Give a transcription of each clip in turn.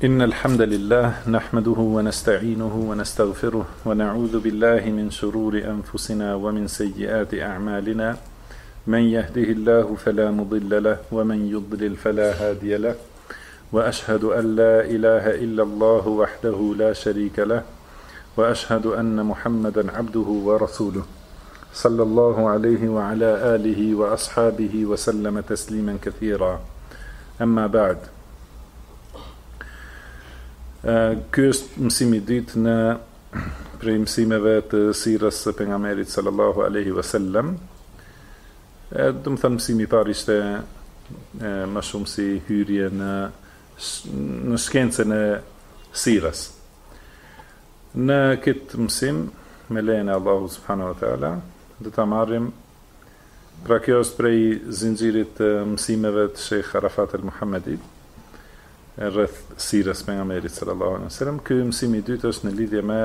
إن الحمد لله نحمده ونستعينه ونستغفره ونعوذ بالله من شرور أنفسنا ومن سيئات أعمالنا من يهده الله فلا مضل له ومن يضلل فلا هادي له وأشهد أن لا إله إلا الله وحده لا شريك له وأشهد أن محمدا عبده ورسوله صلى الله عليه وعلى آله وأصحابه وسلم تسليما كثيرا أما بعد. Ky është mësimi i dytë në prej mësimeve të sirrës së pejgamberit sallallahu alaihi wasallam. Do të thënë mësimi i parë ishte më shumë si hyrje në shkencën e sirrës. Në këtë mësim, me lejen e Allahut subhanahu wa taala, do ta marrim, pra kjo është prej zinxhirit të mësimeve të Sheikh Arafat al-Muhammadi rreth sirrës pejgamberit sallallahu alaihi wasallam. Ky mësimi i dytë është në lidhje me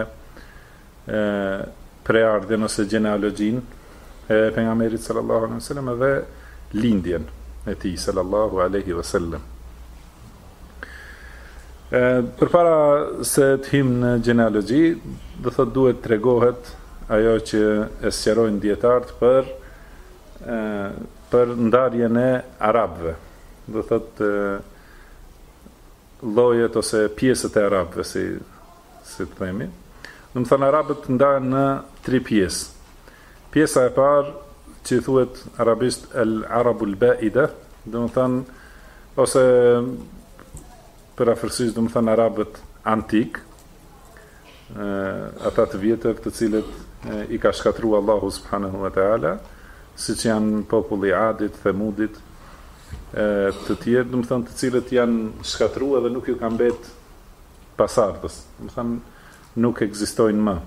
preardhjen ose gjenealogjinë e pejgamberit sallallahu alaihi wasallam dhe lindjen e tij sallallahu alaihi wasallam. Përpara se të hym në gjenealogji, do thotë duhet tregohet ajo që e sqarojnë dietarët për ndarjen e arabëve. Do thotë llojet ose pjesët e arabëve, si të themi. Do të thënë arabët ndahen në 3 pjesë. Pjesa e parë, që thuhet arabisht al-arabul ba'ida, do të thënë ose për afërsisht do të thënë arabët antik, ata të vjetër të cilët i ka shkatruar Allahu subhanahu wa taala, siç janë populli Adit, Themudit, të tjerë, do të thënë të cilët janë shkatruar dhe nuk ju kanë mbet pasardhës, do të thënë nuk ekzistojnë më.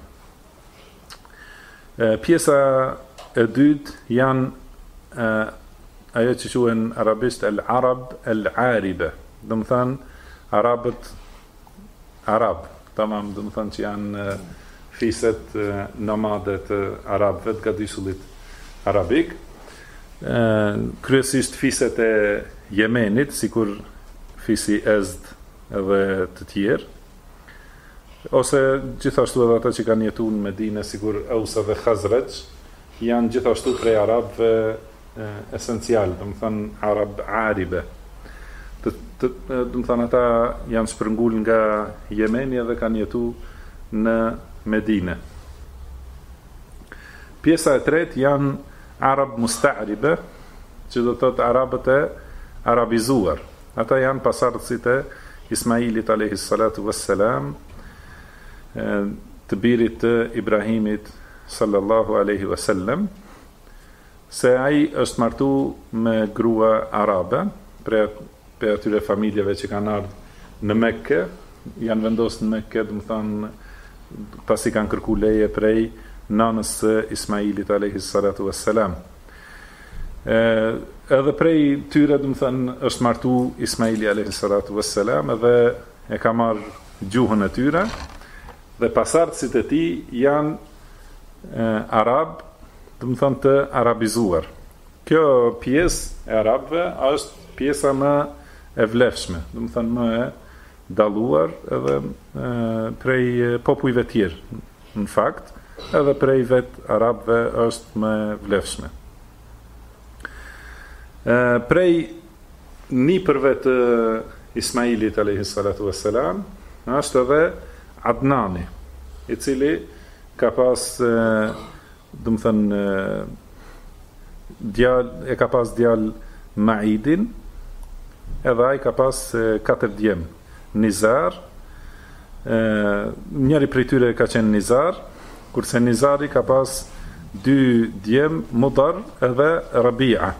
Pjesa e dytë janë ajo që quhen arabisht al-arab al-ariba, do të thënë arabët arab, tamam, do të thënë që janë fiset nomade të arabëve të gadishullit arabik. Kryesisht fiset e Jemenit, sikur fisi Ezd edhe të tjerë, ose gjithashtu edhe ata që kanë jetuar në Medinë, sikur Aus dhe Khazraj, janë gjithashtu prej arabëve esencial, do të thënë arab aribe. Do të thënë ata janë shpërngul nga Jemeni dhe kanë jetuar në Medinë. Pjesa e tretë janë arab musta'ribe, që do të thotë arabët e arabizuar. Ata janë pasardhësit e Ismailit alayhis salatu wassalam, të birit të Ibrahimit sallallahu alaihi wasallam, se ai është martu me grua arabe, për atyre familjeve që kanë ardhur në Mekke, janë vendosur në Mekke, do të thonë pasi kanë kërkuar leje prej nanës së Ismailit alayhis salatu wassalam. Edhe prej tyre, do të thënë, është martu Ismaili alayhis salatu wassalam dhe e ka marr gjuhën e tyre, dhe pasardhësit e tij janë arab, do të thënë të arabizuar. Kjo pjesë e arabëve është pjesa më e vlefshme, do të thënë më e dalluar edhe prej popujve tjerë. Në fakt, edhe prej vetë arabëve është më vlefshme. Prej nipërve të Ismailit alayhis salatu wassalam është edhe Adnani, i cili ka pas do të thënë e ka pas djalë Maidin, edhe ai ka pas 4 djem, Nizar, njëri prej tyre ka qenë Nizar, kurse Nizari ka pas 2 djem, Mudar edhe Rabia.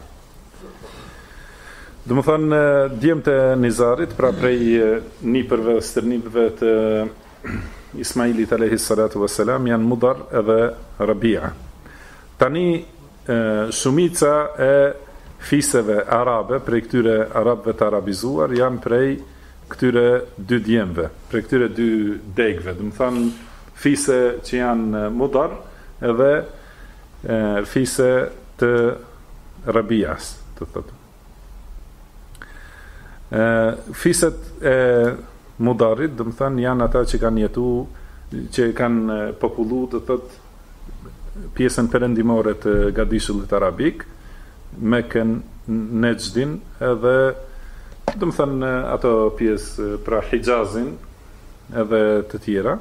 Do të thënë djemt e Nizarit, pra prej nipërve, stërnipëve të Ismailit alayhis salatu wassalam janë Mudar edhe Rabia. Tani shumica e fiseve arabe, prej këtyre arabëve të arabizuar, janë prej këtyre 2 djemve, prej këtyre 2 degëve, do të thënë fise që janë Mudar edhe fise të Rabias, do të thotë. Fiset e Mudarit, do të thënë janë ata që kanë jetu, që kanë popullu, do thotë pjesën perëndimore të Gadishullit Arabik, Mekën, Nejdin, edhe do të thënë ato pjesë pra Hijazin, edhe të tjera.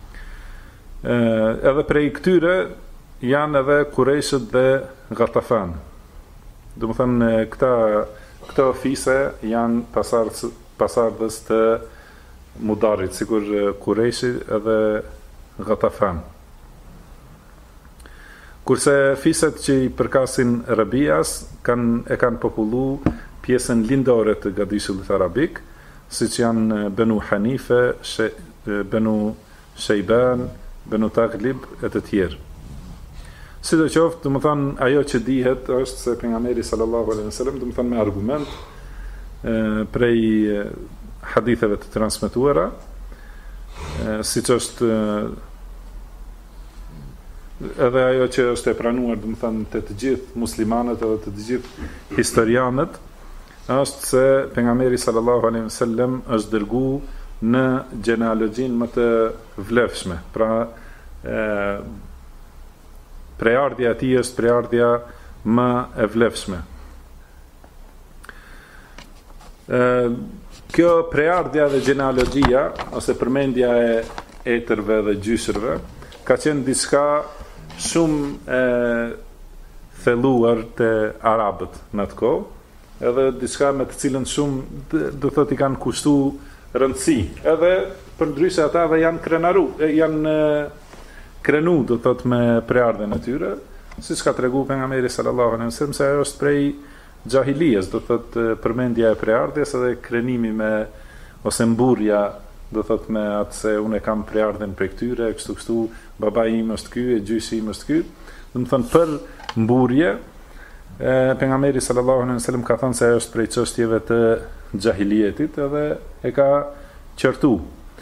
Edhe prej këtyre janë edhe Kurejshët dhe Ghatafan. Do të thënë këto fise janë pasardhës të Mudarit, sikur Kurejshi edhe Ghatafan. Kurse fiset që i përkasin Rabias e kanë popullu pjesën lindore të Gadishullit Arabik, siç janë Benu Hanife, Benu Shejban, Benu Taglib e të tjerë. Sidoqoftë, do të thonë ajo që dihet është se pejgamberi sallallahu alaihi wasallam, do të thonë me argument prej haditheve të transmetuara, siç është edhe ajo që është e pranuar, do të thonë të gjithë muslimanët edhe të gjithë historianët, është se pejgamberi sallallahu alaihi wasallam është dërguar në gjenealogjinë më të vlefshme. Pra prejardhja e tij është prejardhja më e vlefshme. Kjo prejardhja dhe gjenealogjia ose përmendja e etërve dhe gjysërve ka qenë diçka shumë e thelluar te arabët në atë kohë, edhe diçka me të cilën shumë do thotë i kanë kushtuar rëndësi. Edhe përndryshe ata dhe janë krenu, do thot, me preardhjen e tyre, siç ka treguar pejgamberi sallallahu alaihi wasallam se ajo është prej xahilijes, do thot përmendja e preardhjes edhe krenimi me ose mburrja, do thot me atë se unë kam preardhjen prej këtyre, kështu, babai im është ky, e gjyshi im është ky. Do të thonë për mburrje, pejgamberi sallallahu alaihi wasallam ka thënë se ajo është prej çështjeve të xahilijetit edhe e ka qertu.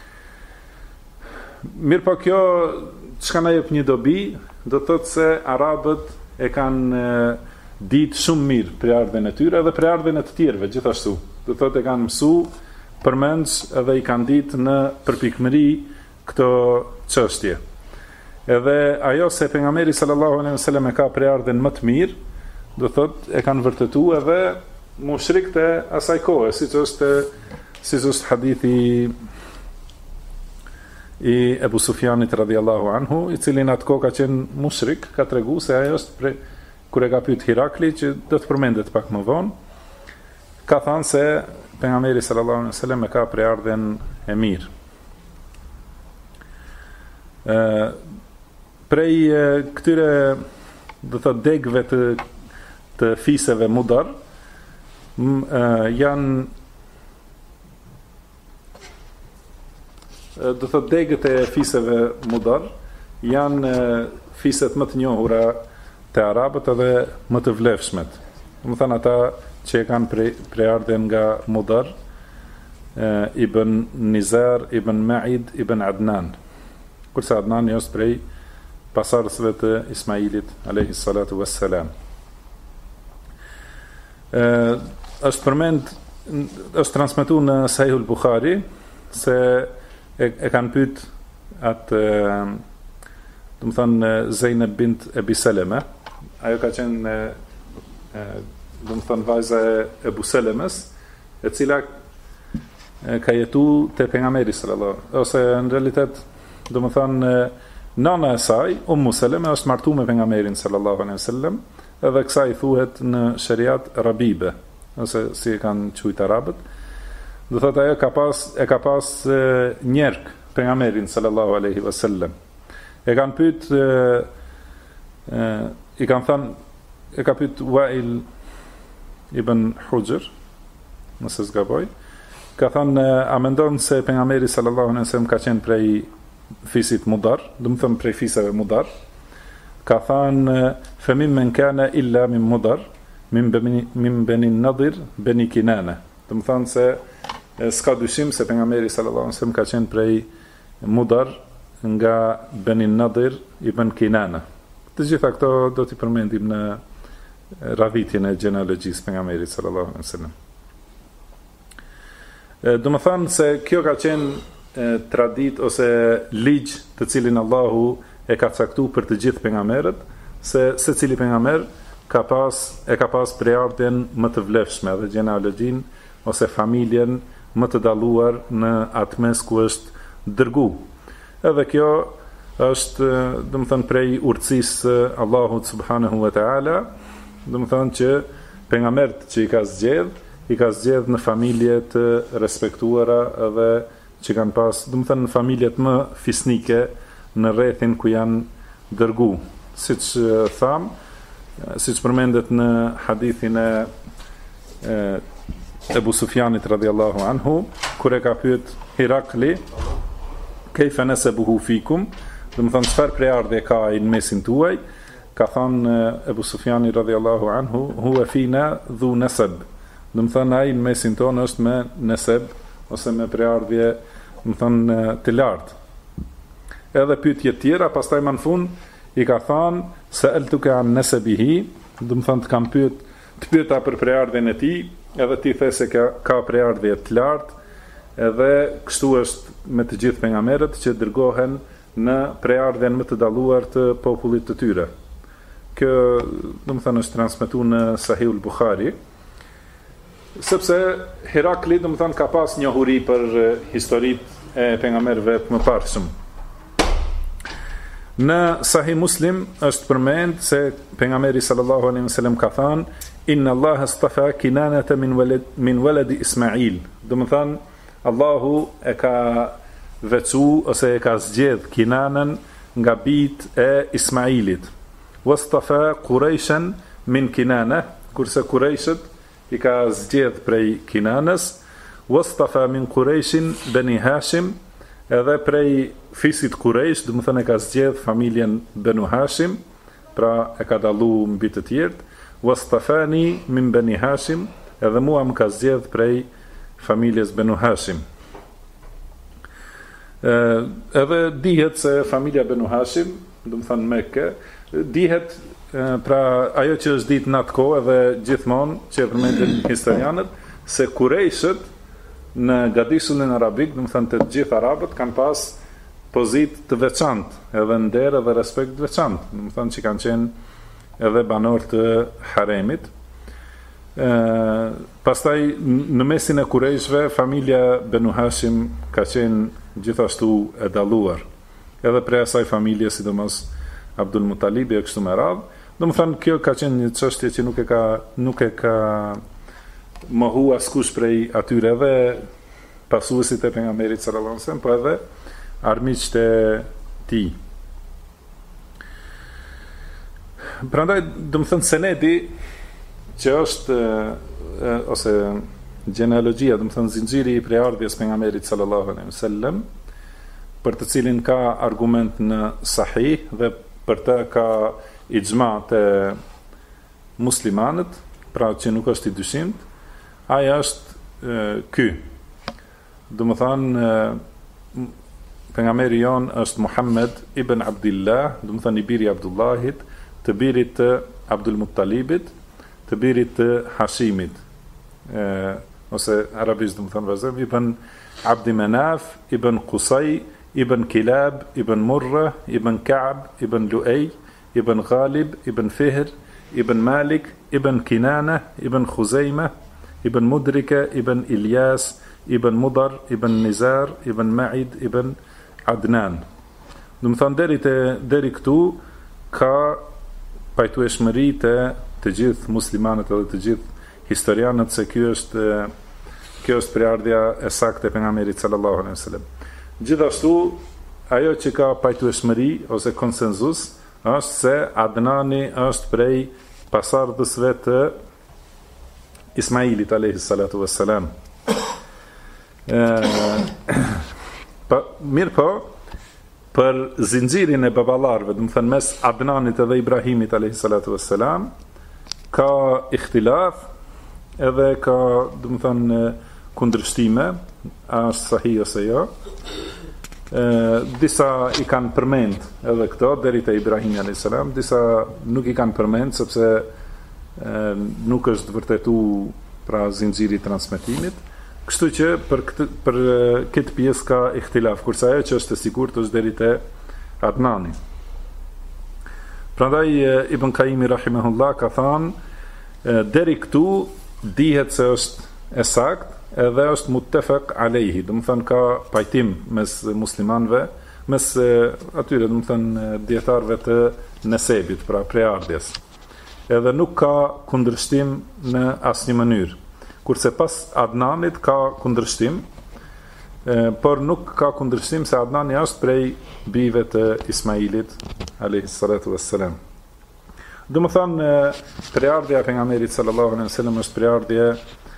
Mirë po kjo çka na jep një dobi, do thotë se arabët e kanë ditë shumë mirë preardhjen e tyre edhe preardhjen e të tjerëve gjithashtu. Do thotë e kanë mësuar përmendës edhe i kanë ditë në përpikmëri këto çështje. Edhe ajo se pejgamberi sallallahu alaihi wasallam e ka preardhjen më të mirë, do thotë e kanë vërtetuar edhe mushrikët e asaj kohe, siç është hadithi i Ebu Sufjanit radhiyallahu anhu, i cili në atë kohë ka qenë mushrik, ka treguar se ajo është kur e ka pyet Hirakli, që do të përmendet pak më vonë, ka thënë se pejgamberi sallallahu alaihi wasallam e ka preardhjen e mirë. Prej këtyre, do thotë, degëve të fiseve Mudar, janë, do thotë, degët e fiseve Mudar janë fiset më të njohura të arabët edhe më të vlefshmet. Do të thënë ata që e kanë preardhjen nga Mudar, ibn Nizar, ibn Ma'id, ibn Adnan. Kurse Adnan është prej pasardhësve të Ismailit alayhi salatu wassalam. Është transmetuar në Sahihul Buhari se e kanë pyet atë, do të thonë, Zeynep bint Ebi Seleme. Ajo ka qenë, do të thonë, vajza e Ebu Selemes, e cila ka jetu te pejgamberi sallallahu, ose në realitet, do të thonë, nana e saj, Ummu Seleme, është martuar me pejgamberin sallallahu alaihi wasallam, edhe kësaj thuhet në shariat Rabibe, ose si e kanë quajtur arabët. Do thotë ajo ka pas njerëk pejgamberin sallallahu alaihi wasallam. E kanë pyet, i kanë thënë, e ka pyet Wa'il ibn Hujr, nëse s'gaboj, ka thënë, a mendon se pejgamberi sallallahu alaihi wasallam ka qenë prej fisit Mudar, do të thënë prej fisave Mudar? Ka thënë, femim men kana illa min Mudar, min Beni Nadir, Beni Kinane. Do të thënë se s'ka dyshim se pejgamberi sallallahu alaihi wasallam ka qenë prej Mudar, nga Beni Nadir ibn Kinane. Të gjitha këto do t'i përmendim në radhitjen e gjenealogjisë pejgamberit sallallahu alaihi wasallam. Do më thanë se kjo ka qenë tradit ose ligj të cilin Allahu e ka caktuar për të gjithë pejgamberët, se secili pejgamber ka pas preardhjen më të vlefshme dhe gjenealogjin ose familjen më të dalluar në atë mes ku është dërgu. Edhe kjo është, do të thënë, prej urtësisë Allahut subhanahu wa taala, do të thënë që pejgamberët që i ka zgjedh në familje të respektuara edhe që kanë pas, do të thënë, në familjet më fisnike në rrethin ku janë dërgu. Siç tham, siç përmendet në hadithin e Ebu Sufjanit radhiyallahu anhu, kur e ka pyet Hirakli, kejfa nasabuhu fikum, do të thënë çfarë preardhje ka ai në mesin tuaj, ka thënë Ebu Sufjani radhiyallahu anhu, huwa fina dhu nasab. Do të thënë ai në mesin tonë është me nasab ose me preardhje, do të thënë të lartë. Edhe pyetje tjera, pastaj më në fund i ka thënë sa'altuka an nasabihi, do të thënë të pyeta për preardhjen e tij, edhe ti the se ka preardhje të lartë, edhe kështu është me të gjithë pejgamberët që dërgohen në preardhjen më të dalluar të popullit të tyre. Kjo, do të thënë, është transmetuar në Sahihul Buhari, sepse Herakli, do të thënë, ka pas njohuri për historitë e pejgamberëve të mëparshëm. Në Sahih Muslim është përmend se pejgamberi sallallahu alaihi wasallam ka thënë inna Allah astafa Kinanata min waladi Ismail. Do të thënë Allahu e ka veçu ose e ka zgjedh Kinanën nga bijt e Ismailit. Wastafa Quraishan min Kinana, kurse Qurayshët i ka zgjedh prej Kinanës. Wastafa min Quraishin Bani Hashim, edhe prej fisit Quraysh, do të thënë e ka zgjedh familjen Banu Hashim, pra e ka dallu mbi të tjerët. Wastafani min Bani Hashim, edhe mua më ka zgjedh prej familjes Banu Hashim. Edhe dihet se familja Banu Hashim, do të thënë Mekke, dihet, pra ajo që është ditë në atë kohë edhe gjithmonë që e përmendin historianët, se Qurayshët në gadisullin arabik, do të thënë të gjithë arabët kanë pas pozitë të veçantë, edhe nder edhe respekt të veçantë, do të thënë që kanë qenë edhe banor të haremit. Pastaj në mesin e Qurayshëve familja Banu Hashim ka qenë gjithashtu e dalluar. Edhe prej asaj familje, sidomos Abdul Mutalibi e kështu me radhë. Do të thënë kjo ka qenë një çështje që nuk e ka mohu askush prej atyre, edhe pasuesit e pejgamberit sallallahu alajhi wasallam, po edhe armiqtë e tij. Prandaj, do të thënë senedi që është ose genealogjia, do të thënë zinxhiri i preardhjes pejgamberit sallallahu alajhi wasallam, për të cilin ka argument në sahih dhe për të ka ixhma të muslimanët, pra që nuk është i dyshimt, aja është ky. Do të thënë pejgamberi jon është Muhammed ibn Abdullah, do të thënë i biri i Abdullahit, të birit të Abdul Muttalibit, të birit të Hashimit, ose arabisht do të thënë vazhdim, ibn Abdi Manaf, ibn Qusay, ibn Kilab, ibn Murra, ibn Ka'b, ibn Lu'ay, ibn Ghalib, ibn Fihr, ibn Malik, ibn Kinana, ibn Khuzaima, ibn Mudrika, ibn Ilyas, ibn Mudar, ibn Nizar, ibn Ma'id, ibn Adnan. Do të thënë deri këtu ka pajtueshmëri të gjithë muslimanët edhe të gjithë historianët se kjo është preardhja e saktë e pejgamberit sallallahu alaihi wasallam. Gjithashtu ajo që ka pajtueshmëri ose konsenzus është se Adnani është prej pasardhësve të Ismailit alayhi salatu wassalam. Mirë po, për zinxhirin e baballarëve, do të thënë mes Adnanit edhe Ibrahimit alayhi salatu wassalam, ka ikhtilaf edhe ka, do të thënë, kundërshtime, a është sahih ose jo. Disa i kanë përmend edhe këto deri te Ibrahimi alayhis salam, disa nuk i kanë përmend sepse nuk është vërtetuar pra zinxhiri i transmetimit, Kështu që për këtë pjesë ka ihtilaf, kurse ajo që është e sigurt është deri te Adnani. Prandaj Ibn Qayyim rahimahullah ka thënë deri këtu dihet se është e sakt edhe është muttafaq alayhi, do të thënë ka pajtim mes muslimanëve, mes atyre, do të thënë dietarëve të nesebit, pra preardhjes. Edhe nuk ka kundërshtim në asnjë mënyrë. Kurse pas Adnanit ka kundërshtim, por nuk ka kundërshtim se Adnani është prej bijve të Ismailit alayhi salatu wassalam. Do të thënë preardhja e pejgamberit sallallahu alaihi wasallam është preardhje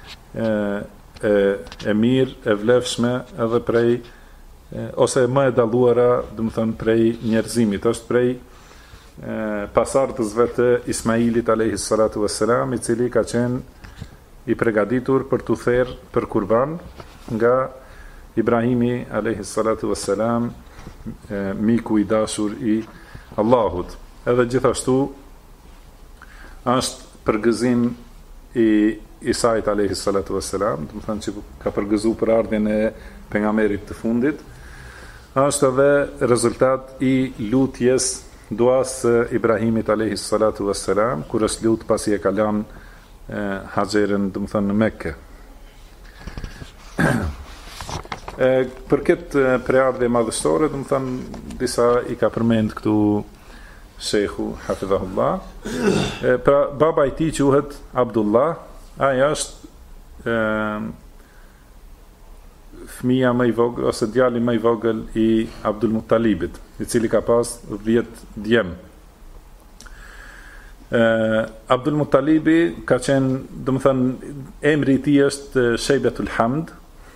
e mirë, e vlefshme, edhe prej ose më e dalluara, do të thënë prej njerëzimit, është prej pasardhësve të Ismailit alayhi salatu wassalam, i cili ka qenë i përgatitur për t'u therr për kurban nga Ibrahimi alayhi salatu wassalam, miku i dashur i Allahut. Edhe gjithashtu është përgëzim i Isait alayhi salatu wassalam, do të thënë që ka përgëzuar për ardhmën e pejgamberit të fundit. Është edhe rezultat i lutjes, duas së Ibrahimit alayhi salatu wassalam, kur është lut pasi e ka lënë Haxherën, do të thënë në Mekë. Për këtë preardhje madhështore, do të thënë disa i ka përmend këtu Sheikhu hafidhahullah. Pra baba i tij quhet Abdullah, ai është fëmia më i vogël ose djali më i vogël i Abdul Muttalibit, i cili ka pas 10 djem. Abdul Muttalibi ka qenë, do të thënë, emri i tij është Shejbetul Hamd.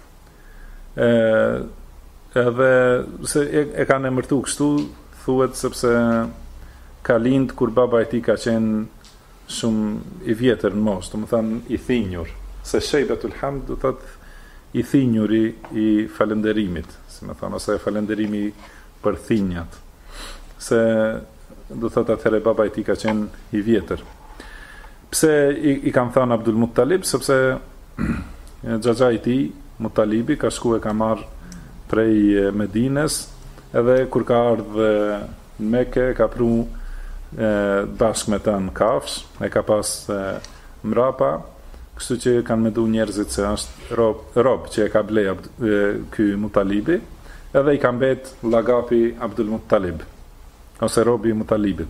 Edhe se e kanë emërtuar kështu, thuhet sepse ka lind kur baba i tij ka qenë shumë i vjetër në moshë, do të thënë i thinjur, se Shejbetul Hamd do thotë i thinjuri i falënderimit, si më thonë, ose falënderimi për thinjat, se do thotë atëherë baba i tij ka qenë i vjetër. Pse i kanë thënë Abdul Muttalib? Sepse xhaxha i tij Muttalibi ka shku e ka marrë prej Medines, edhe kur ka ardhur në Mekë ka pru bashkë me të në kafsh, e ka pas mrapa, kështu që kanë mendu njerëzit se është rob që e ka blej ky Muttalibi, edhe i ka mbet llagapi Abdul Muttalib, ose robi i Muttalibit.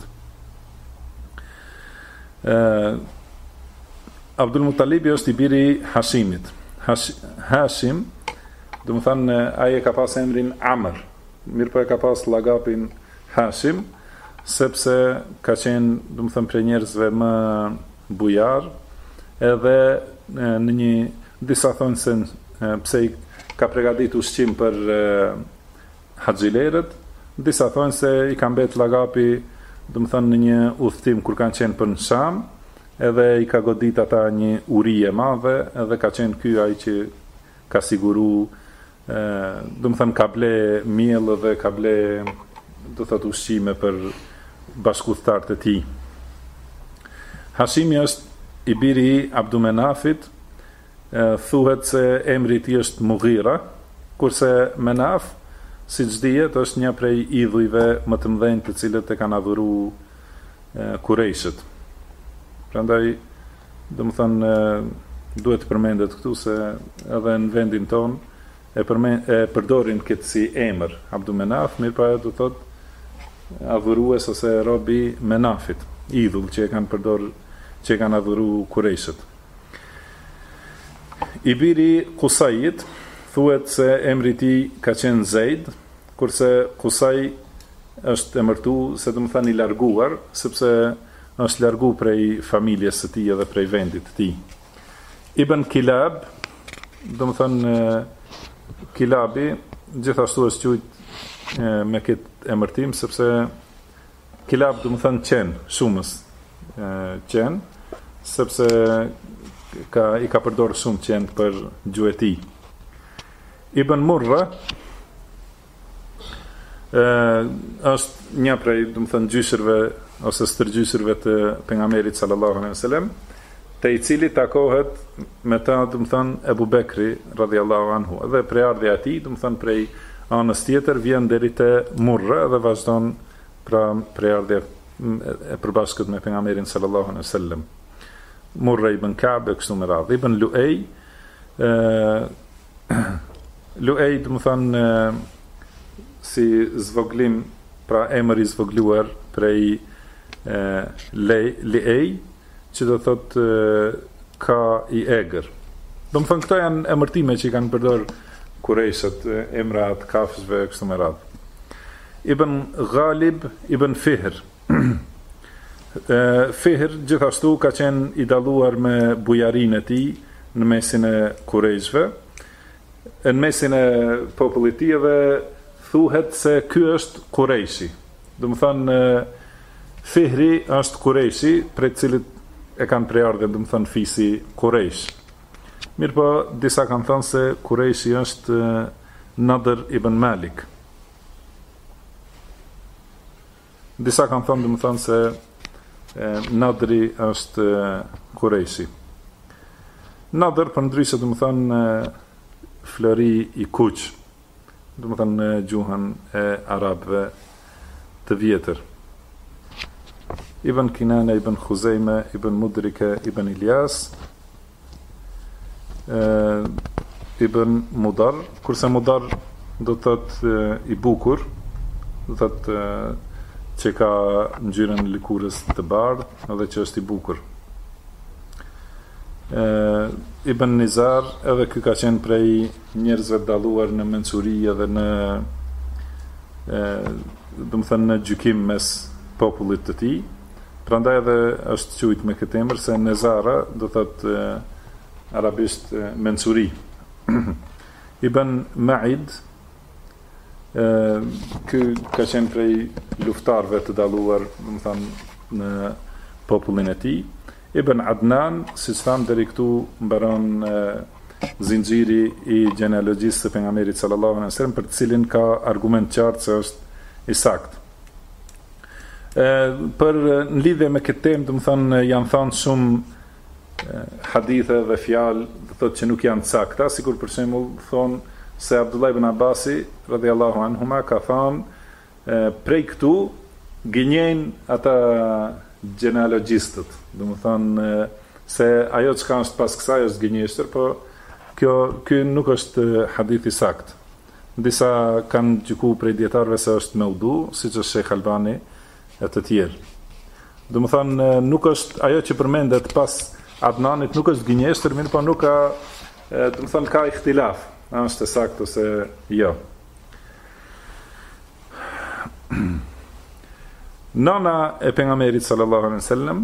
Abdul Muttalibi është i biri Hashimit. Hashim, do të thënë, ai e ka pas emrin Amr, mirë po e ka pas llagapin Hashim, sepse ka qenë, do të thënë, prej njerëzve më bujar, edhe në një disa thonë se pse i ka përgatitur ushqim për haxhilerët, disa thonë se i ka mbet llagapi, do të thënë, në një udhtim kur kanë qenë për në Sham, edhe i ka godit ata një uri e madhe, edhe ka qenë ky ai që ka siguru, do të thënë, ka ble miell dhe ka ble, do thotë, ushqime për bashkëudhëtarët e tij. Hashimi është i biri i Abdumenafit, thuhet se emri i tij është Mughira, kurse Menaf, siç dihet, është një prej idhujve më të mëdhenj të cilët e kanë adhuruar Kurejshët. Prandaj, do të thënë, duhet të përmendet këtu se edhe në vendin ton e përdorin këtë si emër Abdumenaf, mirë pa do thotë adhurues ose robi Menafit, idhull që e kanë përdor, që e kanë adhuru Kurejshët. I biri Kusajit, thuhet se emri i tij ka qenë Zeid, kurse Kusaj është emërtu se do të thënë i larguar, sepse është largu prej familjes së tij edhe prej vendit të tij. Ibn Kilab, do të thënë Kilabi, gjithashtu është quajtur me këtë emërtim, sepse Kilab do të thënë qen, shumës qen, sepse i ka përdorur shumë qen për gjuhën e tij. Ibn Murra është një prej, do të thënë, gjyshërve ose stërgjyshërve të pejgamberit sallallahu alaihi wasallam, te i cili takohet me ta, do të thënë, Ebu Bekri radhiyallahu anhu, dhe prejardhja e tij, do të thënë, prej anës tjetër vjen deri te Murra dhe vazhdon pra prejardhja e përbashkët me pejgamberin sallallahu alaihi wasallam. Murra ibn Ka'b kështu me radhë, ibn Lu'ej, Lu'ej do të thënë si zvoglim, pra emër i zvogluar prej Li'ej, që do thot ka i egër. Do më thënë këto janë emërtime që i kanë përdor Kurejshet, emrat, kafshëve, kështu me radhë. Ibn Ghalib, ibn Fihr. Fihr gjithashtu ka qenë i dalluar me bujarin e tij në mesin e Kurejshve. Në mesin e popullit të tij dhe thuhet se ky është Kurejshi. Do më thënë Fihri është Kurejshi, prej cilit e kanë prejardhje, do më thënë fisi Kurejsh. Mirë po, disa kanë thënë se Kurejshi është Nadr ibn Malik. Disa kanë thënë, do më thënë se Nadri është Kurejshi. Nadr, për ndryshe, do më thënë flori i kuq, do më thënë gjuhën e arabëve të vjetër. Ibn Kinane, ibn Khuzejme, ibn Mudrike, ibn Ilyas, ibn Mudar, kurse Mudar do të thotë i bukur, do të thotë që ka ngjyrën likurës të bardhë, edhe që është i bukur. Ibn Nizar, edhe ky ka qenë prej njerëzve të dalluar në mensuri edhe në do të thënë në gjykim mes popullit të tij. Prandaj edhe është quajtur me këtë emër se Nezara do thotë arabisht mensuri. Ibn Ma'id, ky ka qenë prej luftarëve të dalluar, do të thënë në popullin e tij. Ibn Adnan, siç tham deri këtu mbaron zinxhiri i gjenealogjisë së pejgamberit sallallahu alaihi wasallam, për të cilin ka argument qartë se është i saktë. Për në lidhje me këtë temë, do të thënë janë thënë shumë hadithe dhe fjalë, do thotë që nuk janë të sakta, sikur për shembull thonë se Abdullah ibn Abasi radhiyallahu anhuma ka thënë prej këtu gënjejnë ata gjenealogjistët, do të thënë se ajo çka është pas kësaj është gënjeshtër, po ky nuk është hadith i saktë. Disa kanë gjykuar prej dietarëve se është maudu, siç është Sheikh Albani e të tjerë. Do të thënë nuk është ajo që përmendet pas Adnanit, nuk është gënjeshtër, mirë po nuk ka, do të thënë ka ihtilaf, a është e saktë ose jo. Nana e pejgamberit sallallahu alaihi wasallam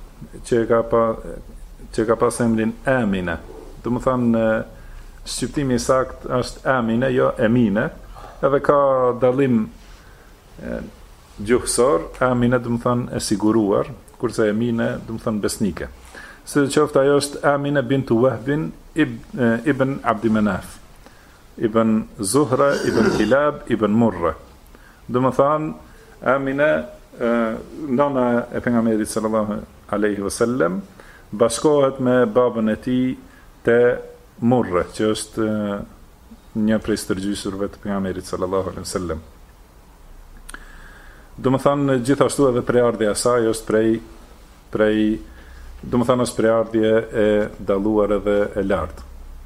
që ka pas emrin Amina. Do të thënë shqiptimi i saktë është Amina, jo Emine, edhe ka dallim gjuhësor. Amina do të thënë e siguruar, kurse Emine do të thënë besnike. Sidoqoftë ajo është Amina bintu Wahbin ibn Abdi Manaf, ibn Zuhra, ibn Kilab, ibn Murra. Do të thënë Amina, nana e pejgamberit sallallahu alaihi wasallam, bashkohet me babën e tij te Murra, që është një prej stërgjysurve të pejgamberit sallallahu alaihi wasallam. Do të thënë gjithashtu edhe prejardhja e saj është prej do të thënë është prejardhje e dalluar edhe e lartë.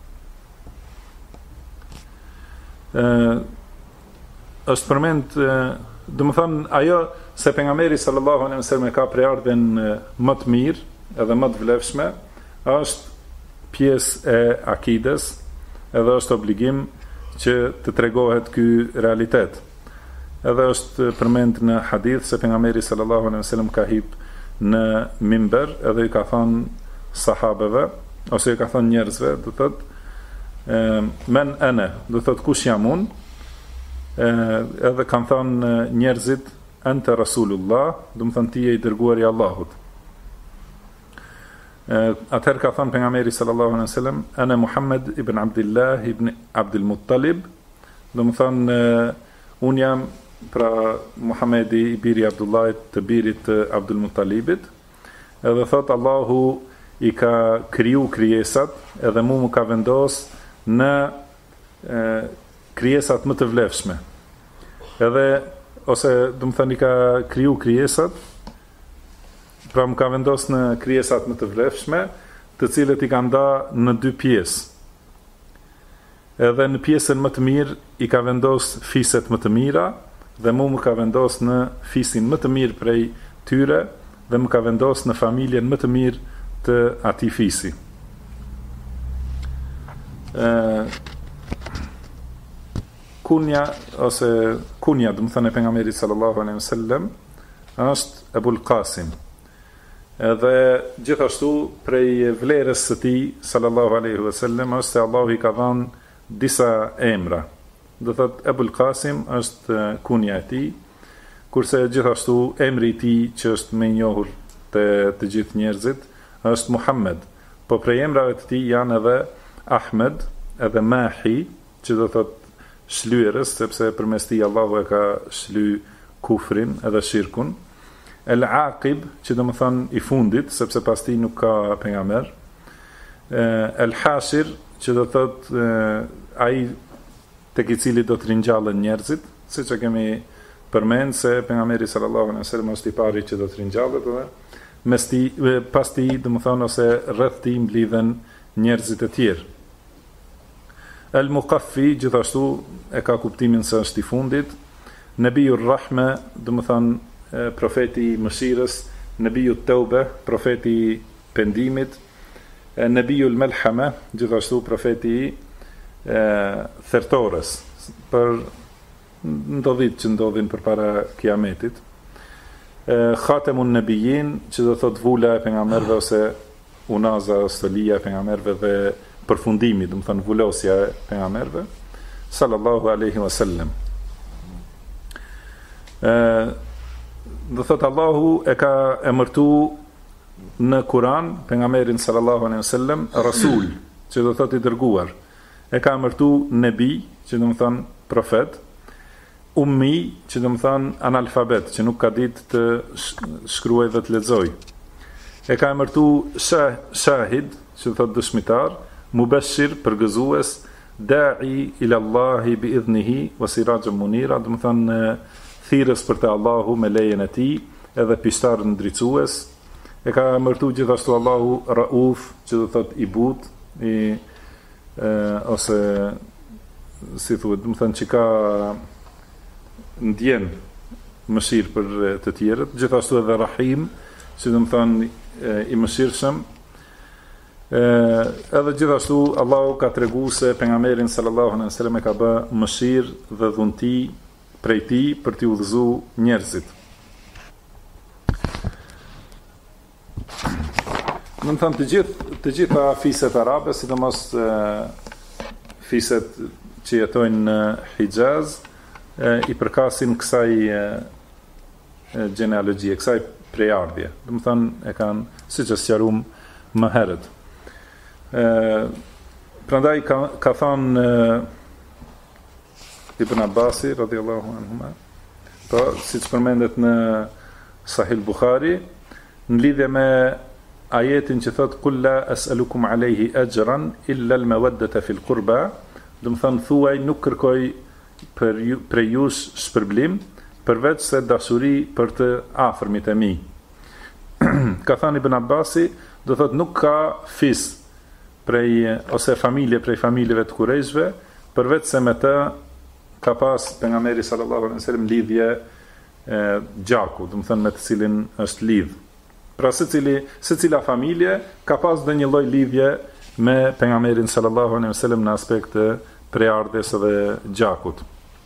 Është përmend, do të thënë ajo se pejgamberi sallallahu alaihi wasallam ka prejardhjen më të mirë edhe më të vlefshme, është pjesë e akides, edhe është obligim që të tregohet ky realitet. Edhe është përmend në hadith se pejgamberi sallallahu alaihi wasallam ka hip në mimber, edhe i ka thënë sahabeve ose i ka thënë njerëzve, do thotë men ana, do thotë kush jam unë, edhe kanë thënë njerëzit anta rasulullah, do të thënë ti je i dërguari i Allahut. Atëherë ka thënë pejgamberi sallallahu alaihi wasallam ana Muhammad ibn Abdullah ibn Abdul Muttalib, do të thënë un jam pra Muhamedi i biri Abdullahit të birit të Abdul Muttalibit, edhe thot Allahu i ka kriju krijesat edhe mu më ka vendos në krijesat më të vlefshme. Edhe, ose do të thënë i ka kriju krijesat, pra më ka vendos në krijesat më të vlefshme, të cilët i ka nda në 2 pjesë. Edhe në pjesën më të mirë i ka vendos fiset më të mira, dhe mu më ka vendos në fisin më të mirë prej tyre, dhe më ka vendos në familjen më të mirë të ati fisi. Kunja, ose kunja, dhe më thënë e pejgamberit sallallahu alaihi wasallam, është Ebul Qasim. Edhe gjithashtu prej vlerës së tij sallallahu alaihi wasallam është se Allahu i ka dhënë disa emra. Do thotë Ebul Qasim është kunja e tij, kurse gjithashtu emri i tij që është më i njohur të gjithë njerëzit është Muhammed. Po prej emrave të tij janë edhe Ahmed, edhe Mahi, që do thotë shlyerës, sepse përmes tij Allahu e ka shly kufrin edhe shirkun. El Aqib, që do më thënë i fundit, sepse pas tij nuk ka pejgamber. El Hashir, që do thotë ai tek i cili do të ringjallen njerëzit, siç e kemi përmend se pejgamberi sallallahu alaihi wasallam është i pari që do të ringjallet, edhe pas tij do më thënë ose rreth tij mblidhen njerëzit e tjerë. El Muqaffi gjithashtu e ka kuptimin se është i fundit. Nebijur Rahme, do më thënë profeti i mëshirës, Nebijut Teube, profeti i pendimit, Nebijul Melhame, gjithashtu profeti i thertores, për ndodhit që ndodhin përpara kiametit. Khatemun Nebijin, që do thot vula e pejgamberëve ose unaza, stolia e pejgamberëve dhe përfundimi, do të thënë vulosja e pejgamberëve sallallahu alaihi wasallam. Do thotë Allahu e ka emërtu në Kur'an pejgamberin sallallahu alaihi wasallam rasul, që do thotë i dërguar. E ka emërtu nebi, që do të thënë profet, ummi, që do të thënë analfabet, që nuk ka ditë të shkruaj dhe të lexoj. E ka emërtu shahid, që do thotë dëshmitar, mubashir, përgëzues, da'i ila Allahi bi idhnihi wa sirajun munira, do të thënë thirrës për te Allahu me lejen e tij, edhe pishtar ndriçues. E ka emërtu gjithashtu Allahu Rauf, që do thotë i but, ose si thuhet, do të thënë që ka ndjen mëshirë për të tjerët, gjithashtu edhe Rahim, që do të thënë i mëshirshëm. Edhe gjithashtu Allahu ka tregu se pejgamberin sallallahu alaihi wasallam e ka bë mëshirë dhe dhunti prej tij për t'i udhëzuar njerëzit. Do të thënë të gjitha fiset arabe, sidomos fiset që jetojnë në Hijaz, i përkasin kësaj genealogjie, kësaj prejardhje. Do të thënë e kanë siç e sqaruam më herët. Prandaj ka thënë Ibn Abbasi radhiyallahu anhuma, po siç përmendet në Sahih Buhari, në lidhje me ajetin që thot qul la as'alukum alayhi ajran illa al-mawaddata fil qurba, do të thënë thuaj nuk kërkoj për jush shpërblim përveç se dashuri për të afërmit e mi. Ka thënë Ibn Abbasi, do thot nuk ka fis ose familje prej familjeve të Kurejshve, përveç se me të ka pas pejgamberi sallallahu alaihi wasallam lidhje gjaku, do të thënë me të cilin është lidh. Pra secila familje ka pas dhe një lloj lidhje me pejgamberin sallallahu alaihi wasallam në aspekt të preardhjes dhe gjakut.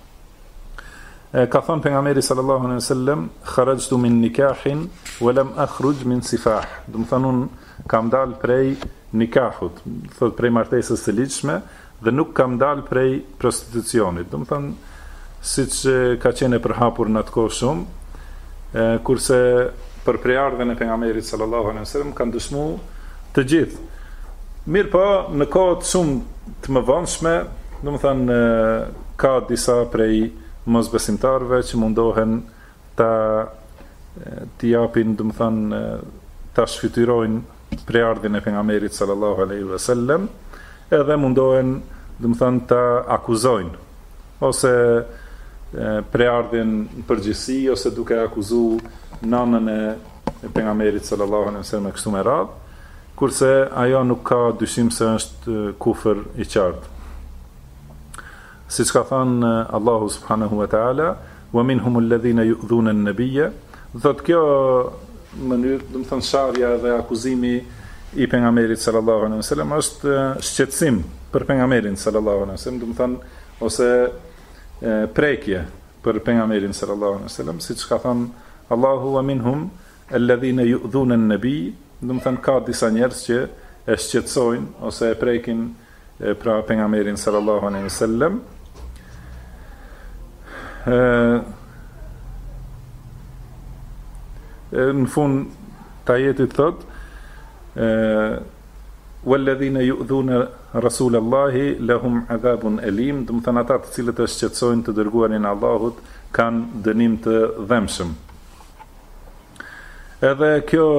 Ka thënë pejgamberi sallallahu alaihi wasallam, "Kharajtu min nikahin wa lam akhruj min sifah." Do të thonë unë kam dal prej nikahut, thot prej martesës së ligjshme, dhe nuk kam dal prej prostitucionit. Do të thonë siç ka qenë e përhapur në atë kohë shumë, kurse për prejardhjen e pejgamberit sallallahu alaihi wasallam kanë dëshmuar të gjithë. Mirë po, në kohë shumë të mëvonshme, do të thënë ka disa prej mosbesimtarëve që mundohen t'i japin, do të thënë ta shfytyrojnë preardhjen e pejgamberit sallallahu alaihi wasallam, edhe mundohen, domethënë, ta akuzojnë ose preardhjen në përgjithësi, ose duke akuzuar nanën e pejgamberit sallallahu alaihi wasallam kështu me radhë, kurse ajo nuk ka dyshim se është kufër i qartë. Siç ka thënë Allahu subhanahu wa taala, wa minhum alladhina yu'dhuna an-nabiyya, thotë kjo mënyrë, domethënë sharja dhe akuzimi i pejgamberit sallallahu alaihi wasallam është shqetësim për pejgamberin sallallahu alaihi wasallam, domethënë ose prekje për pejgamberin sallallahu alaihi wasallam, siç ka thënë Allahu, wa minhum alladhina yu'dhuna an-nabiy, domethënë ka disa njerëz që e shqetësojnë ose e prekin pra pejgamberin sallallahu alaihi wasallam. Në fund të ajetit thot, walladhina yu'dhuna rasulallahi lahum adhabun alim, do të thënë ata të cilët e shqetësojnë të dërguarin e Allahut kanë dënim të dhëmshëm. Edhe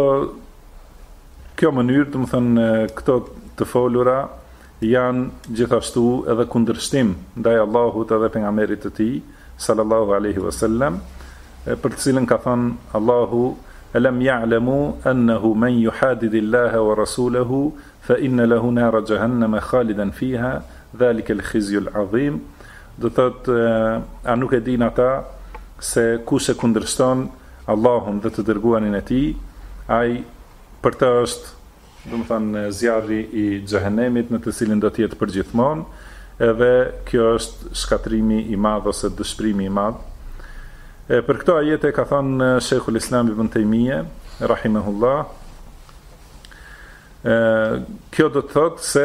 kjo mënyrë, do të thënë këto të folura janë gjithashtu edhe kundërshtim ndaj Allahut edhe pejgamberit të tij sallallahu alaihi wasallam, për të cilën ka thënë Allahu, alam ya'lamu annahu man yuhadidillaha wa rasulahu fa inna lahu nara jahannama khalidan fiha dhalika al-khizyu al-'azim. Do thotë, a nuk e din ata se kush e kundërshton Allahun dhe të dërguarin e tij, ai për të është, do të thënë, zjarri i xhehenemit në të cilin do të jetë përgjithmonë, edhe kjo është shkatrimi i madh ose dëshpërimi i madh. Për këto ajete ka thënë Sheikhul Islam Ibn Taymiyah rahimahullah, kjo do të thotë se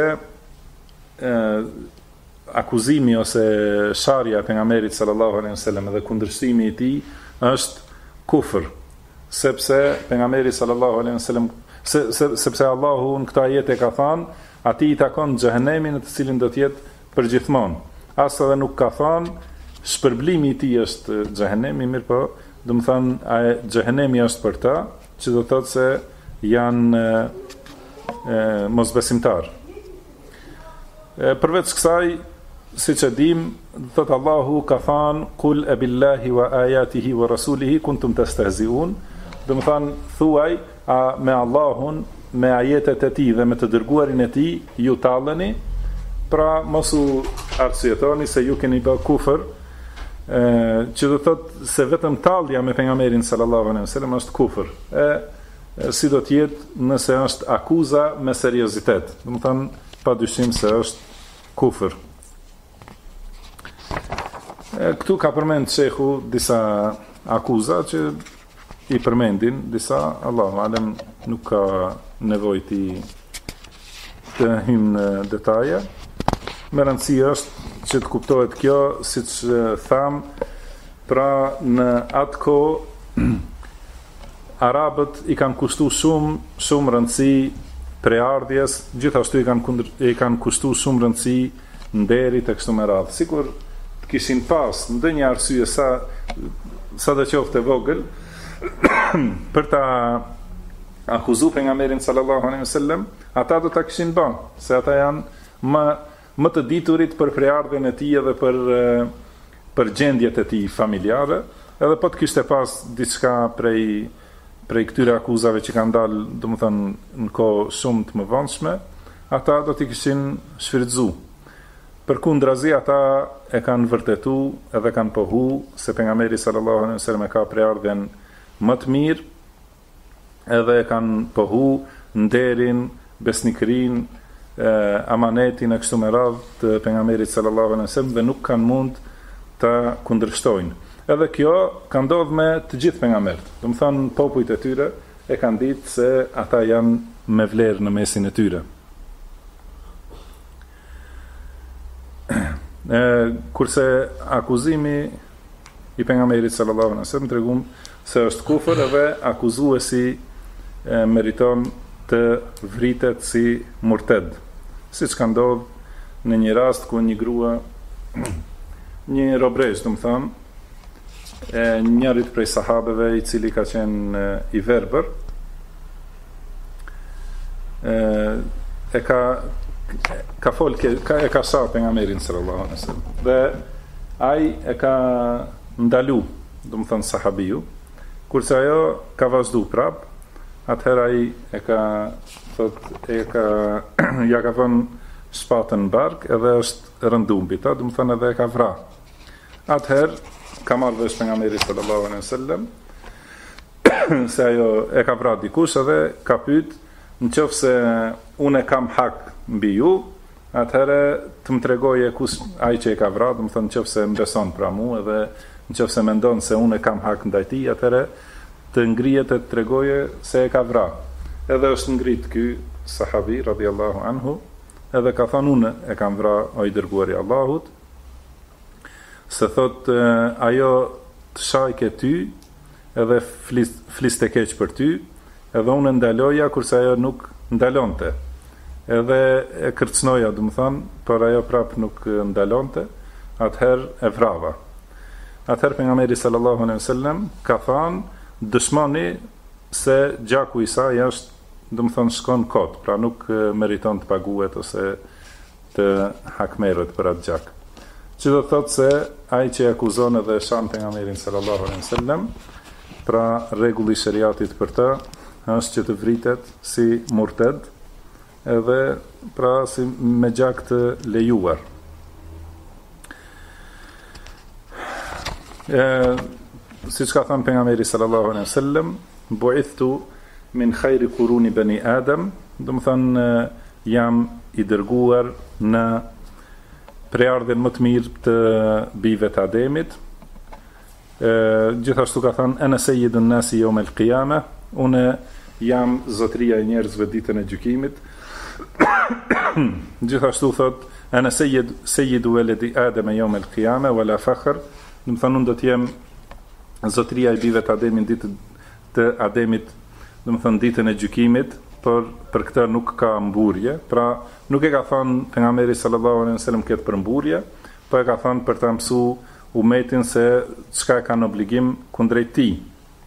akuzimi ose sharja e pejgamberit sallallahu alaihi wasallam dhe kundërshtimi i tij është kufër, sepse pejgamberi sallallahu alaihi wasallam, sepse Allahu në këtë ajete ka thënë, atij i takon xhehenemi në të cilin do të jetë përgjithmonë. As edhe nuk ka thënë shpërblimi i tij është xhehenemi, mirë po, do të thënë xhehenemi është për ta, që do të thotë se janë mosbesimtar. Përveç kësaj, siç e dim, thotë Allahu ka thënë kul e billahi wa ayatihi wa rasulihi kuntum tastehzi'un, do të thënë thuaj me Allahun, me ajetet e tij dhe me të dërguarin e tij ju talleni, pra mos u arsyetoni se ju keni bërë kufër, që do thotë se vetëm tallja me pejgamberin sallallahu alaihi wasallam është kufër. Si do të jetë nëse është akuza me seriozitet, do të thënë padyshim se është kufër. Këtu ka përmend shehu disa akuza që i përmendin disa, Allahu alem nuk ka nevojë të hym në detaje. Me rëndësi është që të kuptohet kjo, siç tham, pra në atë kohë arabët i kanë kushtuar shumë rëndësi preardhjes, gjithashtu i kanë kushtuar shumë rëndësi nderit e kështu me radhë. Sikur të kishin pas ndonjë arsye sa do qoftë e vogël për ta akuzuar pejgamberin sallallahu alaihi wasallam, ata do ta kishin bën, se ata janë më të diturit për preardhjen e tij edhe për gjendjet e tij familjare, edhe po të kishte pas diçka prej këtyre akuzave që kanë dalë, domethënë në kohë shumë të mëvonshme, ata do t'i kishin shfrytzuar. Përkundrazi ata e kanë vërtetuar edhe kanë pohu se pejgamberi sallallahu alaihi wasallam e ka preardhjen më të mirë, edhe e kanë pohu nderin, besnikërinë, amanetin e kështu me radhë të pejgamberit sallallahu alaihi wasallam dhe nuk kanë mund ta kundërshtojnë. Edhe kjo ka ndodhur me të gjithë pejgamberët. Do të thonë popujt e tyre e kanë ditë se ata janë me vlerë në mesin e tyre. Kurse akuzimi i pejgamberit sallallahu alaihi wasallam tregon se është kufër, edhe akuzuesi meriton të vritet si murted. Siç ka ndodhur në një rast ku një grua, një robresh, do të them, njërit prej sahabeve i cili ka qenë i verbër, e ka sa pejgamberin sallallahu alaihi wasallam dhe ai e ka ndalu, do të thënë sahabiu, kurse ajo ka vazhdu prap, atëherë ai ja ka vënë shpatën në bark edhe është rëndu mbi ta, do të thënë edhe e ka vra. Atëherë ka marrë vesh pejgamberi sallallahu alaihi wasallam se ajo e ka vra dikush edhe ka pyet, nëse unë kam hak mbi ju, atëherë të më tregoje kush ai që e ka vra, do të thënë nëse mbeson pra mua edhe nëse mendon se unë kam hak ndaj tij, atëherë të ngrihet të tregoje se e ka vra. Edhe është ngrit ky sahabi radhiyallahu anhu, edhe ka thënë unë e kam vra o i dërguari i Allahut, se thot ajo të shajke ty edhe fliste keq për ty, edhe unë ndaloja kurse ajo nuk ndalonte. Edhe e kërcnoja, do të thënë, por ajo prap nuk ndalonte, atëherë e vrava. Atëherë pejgamberi sallallahu alaihi wasallam ka thënë dëshmoni se gjaku i saj është, do të thënë, shkon kot, pra nuk meriton të paguhet ose të hakmerret për atë gjak. Që do të thotë se ai që akuzon edhe shan pejgamberin sallallahu alaihi wasallam, pra rregulli i shariatit për të është që të vritet si murted, edhe pra si me gjak të lejuar. Siç ka thënë pejgamberi sallallahu alaihi wasallam, bu'ithtu min khayri quruni bani Adam, do të thënë jam i dërguar në preardhjen më të mirë të bijve të Ademit. Gjithashtu ka thënë ana sayyidun nasi yawm al-qiyamah, unë jam zotëria e njerëzve ditën e gjykimit. Gjithashtu thot ana sayyidu waladi Adama yawm al-qiyamah wala fakhr, do të thënë unë do të jem zotëria e bijve të Ademit të Ademit, do të thënë ditën e gjykimit, por për këtë nuk ka mburje, pra nuk e ka thënë pejgamberi sallallahu alaihi wasallam këtë për mburje, po e ka thënë për ta mësuar umetin se çka kanë obligim kundrejt tij.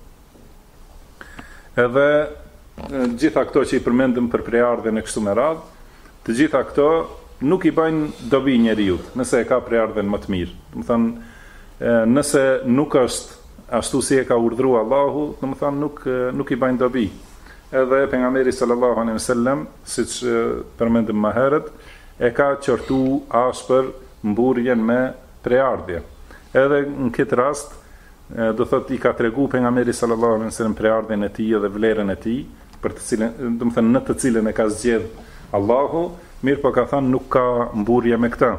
Edhe gjitha këto që i përmendëm për preardhjen e kështu me radhë, të gjitha këto nuk i bëjnë dobi njeriut, nëse e ka preardhjen më të mirë. Do të thënë, nëse nuk është ashtu si e ka urdhëruar Allahu, do të thënë nuk i bëjnë dobi. Edhe pejgamberi sallallahu alaihi wasallam, siç përmendëm më herët, e ka qortu ashpër mburjen me preardhje. Edhe në këtë rast, do thot i ka tregu pejgamberi sallallahu alaihi wasallam preardhjen e tij dhe vlerën e tij, për të cilën, do të thënë në të cilën e ka zgjedh Allahu, mirë po ka thënë nuk ka mburje me këtë.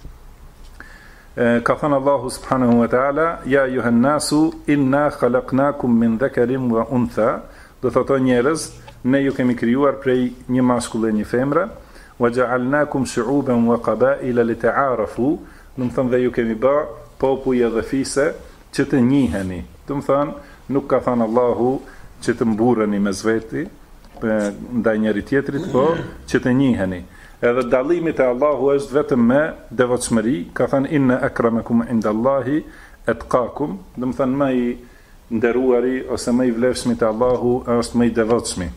Ka thënë Allahu subhanahu wa taala, ya ayuhan nasu inna khalaqnakum min dhakarin wa untha, do thotë njerëz, ne ju kemi krijuar prej një mashkull dhe një femre, wa ja'alnakum shu'uban wa qaba'ila lita'arafu, do të thënë dhe ju kemi bë popull dhe fise që të njiheni. Do të thënë nuk ka thënë Allahu që të mburreni mes veti ndaj njëri tjetrit, po që të njiheni. Edhe dallimi te Allahu është vetëm me devotshmëri, ka thënë inna akramakum indallahi atqakum, do të thënë më i nderuari ose më i vlefshmi te Allahu është më i devotshmi.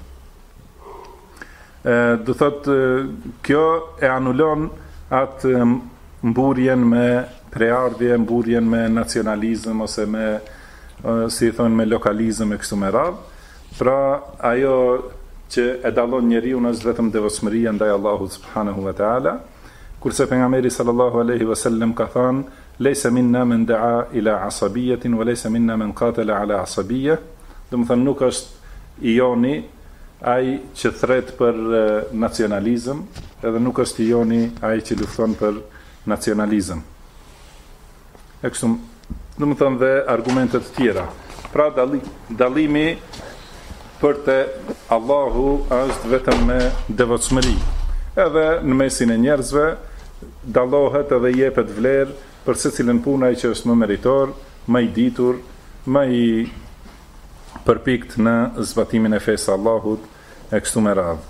Do thotë kjo e anulon atë mburjen me preardhje, mburjen me nacionalizëm ose me si thonë me lokalizëm e kështu me radhë. Pra ajo që e dallon njeriu është vetëm devotshmëria ndaj Allahut subhanahu wa taala, kurse pejgamberi sallallahu alaihi wasallam ka thënë leysa minna man da'a ila asabiyatin wa leysa minna man qatala ala asabiyah, do të thënë nuk është i joni ai që thret për nacionalizëm, edhe nuk është i joni ai që lufton për nacionalizëm. E kështu, do të thënë dhe argumentet të tjera. Pra dallimi për te Allahu është vetëm me devotshmëri. Edhe në mesin e njerëzve dallohet edhe jepet vlerë për secilën punë ai që është më meritor, më i ditur, më i përpikt në zbatimin e fesë Allahut e kështu me radhë.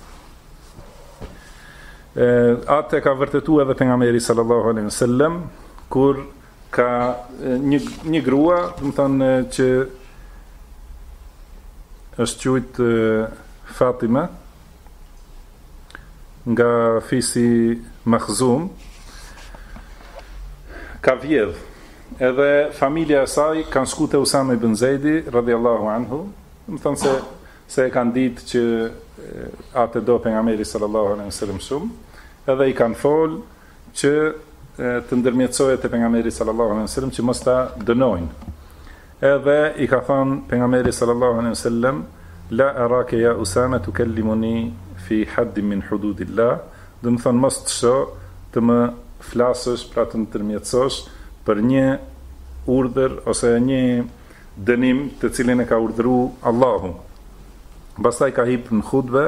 Atë ka vërtetu edhe pejgamberi sallallahu alaihi wasallam kur ka një grua, do të thonë që është quajtur Fatima, nga fisi Makhzum ka vjedh, edhe familja e saj kanë shku te Usame ibn Zeidi radhiyallahu anhu, më thonë se e kanë ditë që atë do pejgamberi sallallahu alaihi wasallam shumë, edhe i kanë fol që të ndërmjetësohet te pejgamberi sallallahu alaihi wasallam që mos ta dënojnë. Edhe i ka thënë pejgamberi sallallahu alaihi wasallam, la araka ya Usama tukallimuni fi hadd min hududillah, do të thonë mos të shoh të më flasësh, pra të ndërmjetësosh për një urdhër ose një dënim të cilin e ka urdhëruar Allahu. Pastaj ka hip në hutbe,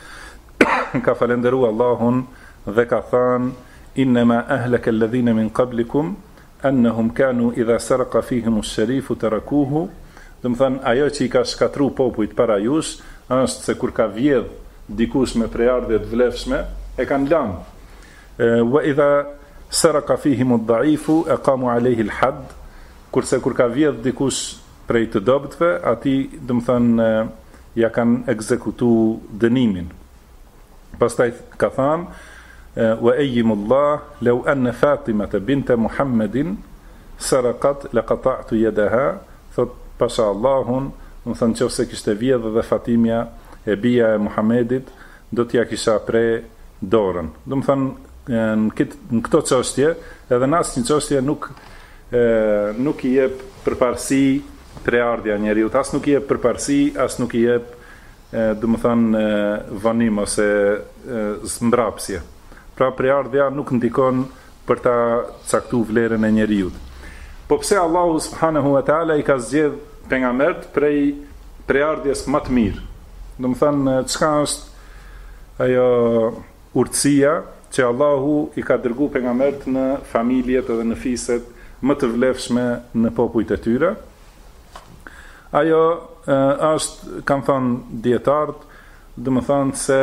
ka falendëruar Allahun dhe ka thënë innama ahlaka alladhina min qablikum annahum kanu idha sarqa fihim ash-sharifu tarakuhu. Do të thënë ajo që i ka shkatruar popujt para jush është se kur ka vjedh dikush me prejardhje të vlefshme, e kanë lënë. Wa idha sarqa fihim ad-da'ifu aqamu alayhi al-hadd. Kurse kur ka vjedh dikush prej të dobëtve, atij do të thënë ja kanë ekzekutu dënimin. Pastaj ka thënë wa ayyimullah law anna Fatimata bint Muhammadin sarqat laqata'tu yadaha, thot pasha Allahun, do të thënë nëse kishte vjedh dhe Fatimja e bija e Muhamedit, do t'ja kisha pre dorën. Do të thënë në këto çështje, edhe në asnjë çështje nuk i jep përparësi preardhja e njeriu, as nuk i jep përparësi, as nuk i jep do të thënë vonim ose mbrapsje. Pra preardhja nuk ndikon për ta caktuar vlerën e njeriu. Po pse Allahu subhanahu wa taala i ka zgjedh pejgambert prej preardhjes më të mirë? Do të thënë çka është ajo urtësia që Allahu i ka dërguar pejgambert në familjet edhe në fiset më të vlefshme në popujt e tyre. Ajo është, kanë thënë dietarët, do të thënë se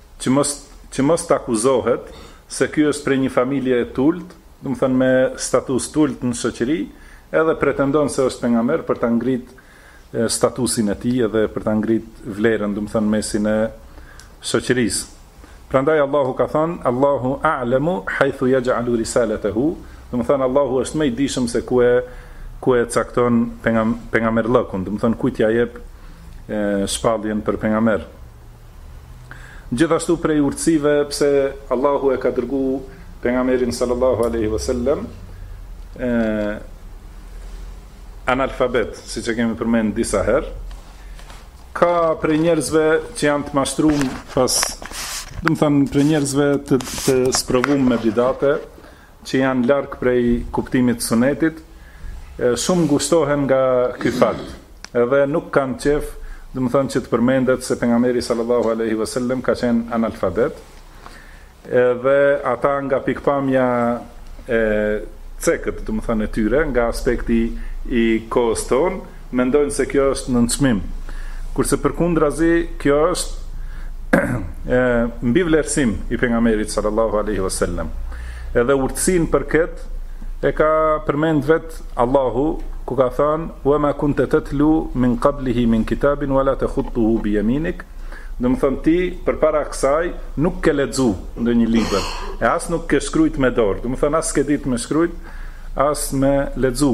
që mos të akuzohet se ky është prej një familje e tult, do të thënë me status tult në shoqëri, edhe pretendon se është pejgamber për ta ngrit statusin e tij edhe për ta ngrit vlerën, do të thënë mesin e shoqërisë. Prandaj Allahu ka thënë, Allahu a'lamu haythu yaj'alu risalatahu, do të thënë Allahu është më i dijshëm se ku e cakton pejgamberllëkun, do të thënë kujt ja jep shpalljen për pejgamber. Gjithashtu prej urtësive pse Allahu e ka dërguar pejgamberin sallallahu alaihi wasallam analfabet, siç e kemi përmend disa herë, ka prej njerëzve që janë të mashtruar pas, do të thënë prej njerëzve të sprovuar me bidate, që janë larg prej kuptimit të sunetit, shumë ngushtohen nga ky fakt. Edhe nuk kanë qef, do të thënë që të përmendet se pejgamberi sallallahu alaihi wasallam ka qenë analfabet. Edhe ata nga pikpamja e cekët, do të thënë e tyre, nga aspekti i kohës tonë, mendojnë se kjo është nënçmim. Kurse përkundrazi, kjo është mbi vlerësim i pejgamberit sallallahu alaihi wasallam. Edhe urtësinë për këtë e ka përmend vet Allahu, ku ka thënë wa ma kunta tatlu min qablihi min kitabin wala takhutuhu bi yaminik. Do të thënë ti përpara kësaj nuk ke lexu ndonjë libër, e as nuk ke shkruajt me dorë. Do të thënë as ke ditë me shkruajt, as me lexu.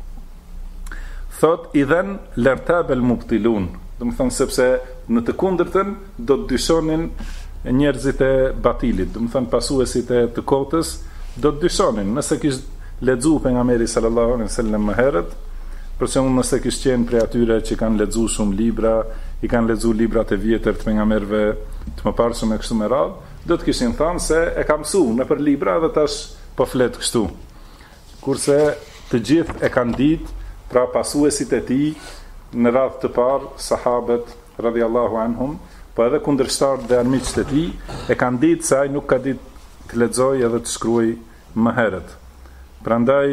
Thot idhen lartab al mubtilun. Do të thënë sepse në të kundërtën do të dyshonin njerëzit e batilit, do të thënë pasuesit e të kotës do të dyshonin. Nëse kishte lexu pejgamberi sallallahu alaihi wasallam më herët, për shembull nëse kishte qenë prej atyre që kanë lexu shumë libra, i kanë lexu librat e vjetër të pejgamberëve të mëparshëm e kështu me radhë, do të kishin thënë se e ka mësuar nëpër libra dhe tash po flet kështu. Kurse të gjithë e kanë ditë, pra pasuesit e tij në radhë të parë, sahabët radhiyallahu anhum, po edhe kundërshtarët dhe armiqtë e tij e kanë ditë se ai nuk ka ditë të lexojë edhe të shkruajë më herët. Prandaj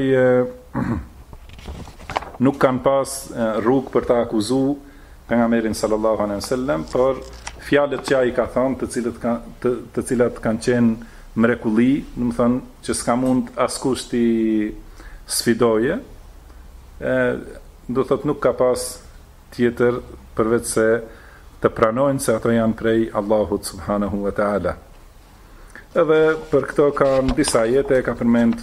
nuk kanë pas rrugë për ta akuzuar pejgamberin sallallahu alaihi wasallam për fjalët që ai ka thënë, të cilat kanë qenë mrekulli, do të thonë që s'ka mund askush ti sfidoje, do thotë nuk ka pas tjetër përveç se të pranojnë se ato janë prej Allahut subhanahu wa taala. Edhe për këto kanë disa ajete ka përmend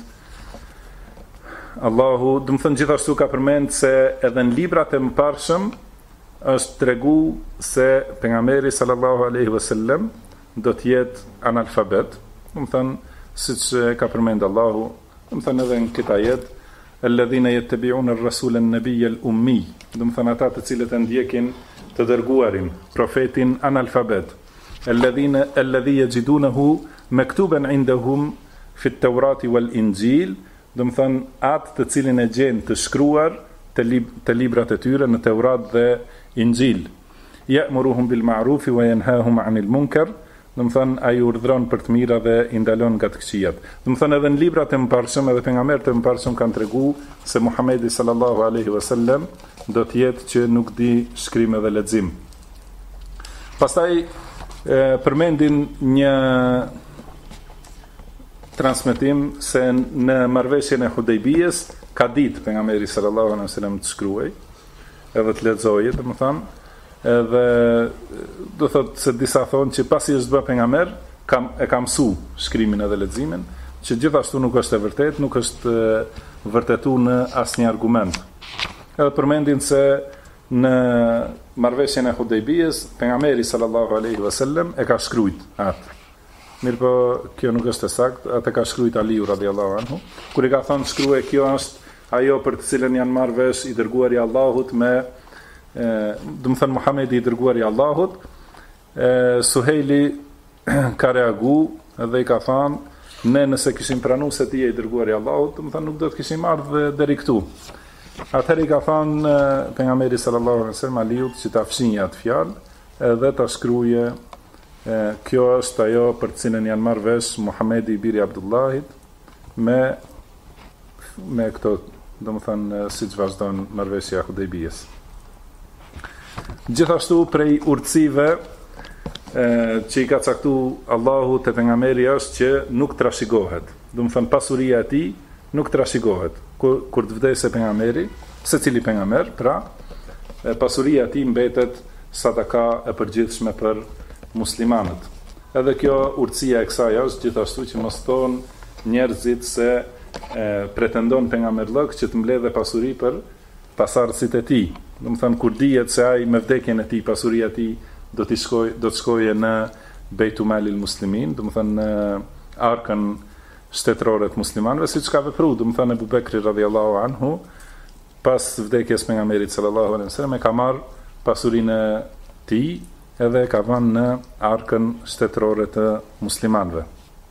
Allahu, do të thënë gjithashtu ka përmend se edhe në librat e mëparshëm është tregu se pejgamberi sallallahu alaihi wasallam do të jetë analfabet. Do të thënë siç ka përmend Allahu, do të thënë edhe në këtë ajet alladhina yattabi'una ar-rasula an-nabiyya al-ummi, do të thënë ata të cilët e ndjekin të dërguarin, profetin analfabet. Alladhi yajidunahu maktuban 'indahum fi at-taurati wal-injil, do të thënë atë të cilin e gjen të shkruar të librat e tyre në Teurat dhe Injil. Ya'muruhum bil ma'ruf wa yanhahum 'anil munkar, do të thënë ai urdhron për të mira dhe i ndalon nga të këqijat. Do të thënë edhe në librat e mëparshëm edhe pejgamberët e mëparshëm kanë treguar se Muhamedi sallallahu alaihi wasallam do të jetë që nuk di shkrim dhe lexim. Pastaj përmendin një transmetim se në marrëveshjen e Hudejbijës ka ditë pejgamberi sallallahu alaihi wasallam të shkruaj edhe të lexojë, domethënë, edhe do thotë se disa thonë që pasi është bërë pejgamber e ka mësu shkrimin edhe leximin, që gjithashtu nuk është e vërtet, nuk është vërtetuar në asnjë argument. Edhe përmendin se në marrëveshjen e Hudejbijës pejgamberi sallallahu alaihi wasallam e ka shkruajt atë. Mirë po, kjo nuk është e saktë, atë ka shkruajt Aliu radhiyallahu anhu, kur i ka thonë shkruaj, kjo është ajo për të cilën janë marrë vesh i dërguari i Allahut me do të thënë Muhamedi i dërguari i Allahut. Suhejli ka reagu edhe i ka thënë ne nëse kishim pranuar se ti je i dërguari i Allahut, do të thënë nuk do të kishim ardhur deri këtu. Atëherë i ka thënë pejgamberi sallallahu alaihi wasallam Aliut që ta fshinjë atë fjalë edhe ta shkruaje kjo është ajo për të cilën janë marrë vesh Muhamedi i biri Abdullahit me këto, do të thënë siç vazhdon marrëveshja e Hudejbijës. Gjithashtu prej urtësive që i ka caktu Allahu te pejgamberi është që nuk trashëgohet. Do të thënë pasuria e tij nuk trashëgohet. Kur të vdesë pejgamberi, secili pejgamber, pra pasuria e tij mbetet sadaka e përgjithshme për muslimanët. Edhe kjo urtësia e kësaj është gjithashtu që mos thonë njerëzit se pretendon pejgamberllok që të mbledhë pasuri për pasardhësit e tij. Do të thënë kur dihet se ai me vdekjen e tij pasuria e tij do të shkojë në Beitul Muslimin, do të thënë në arkën shtetërore të muslimanëve, siç ka vepruar, do të thënë Abu Bekri radhiyallahu anhu pas vdekjes pejgamberit sallallahu alaihi wasallam e ka marr pasurinë e tij edhe ka vënë në arkën shtetërore të muslimanëve.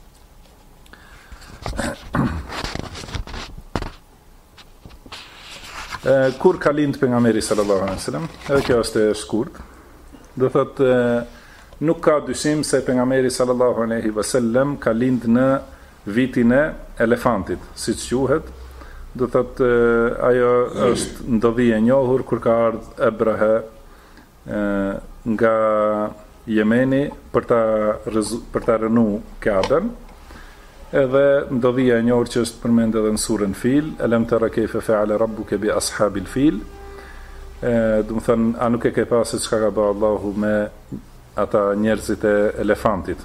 Kur ka lind pejgamberi sallallahu alaihi wasallam, edhe kjo është e shkurt, do thotë nuk ka dyshim se pejgamberi sallallahu alaihi wasallam ka lind në vitin e elefantit, siç quhet. Do thotë ajo është ndodhi e njohur kur ka ardhur Abraha nga Jemeni për ta rënu Kaben. Edhe ndodhia e njohur që është përmend edhe në surën Fil, alam tara kayfa fa'ala rabbuka bi ashabil fil. Do të thënë, a nuk e ke pasur çka ka bërë Allahu me ata njerëzit e elefantit.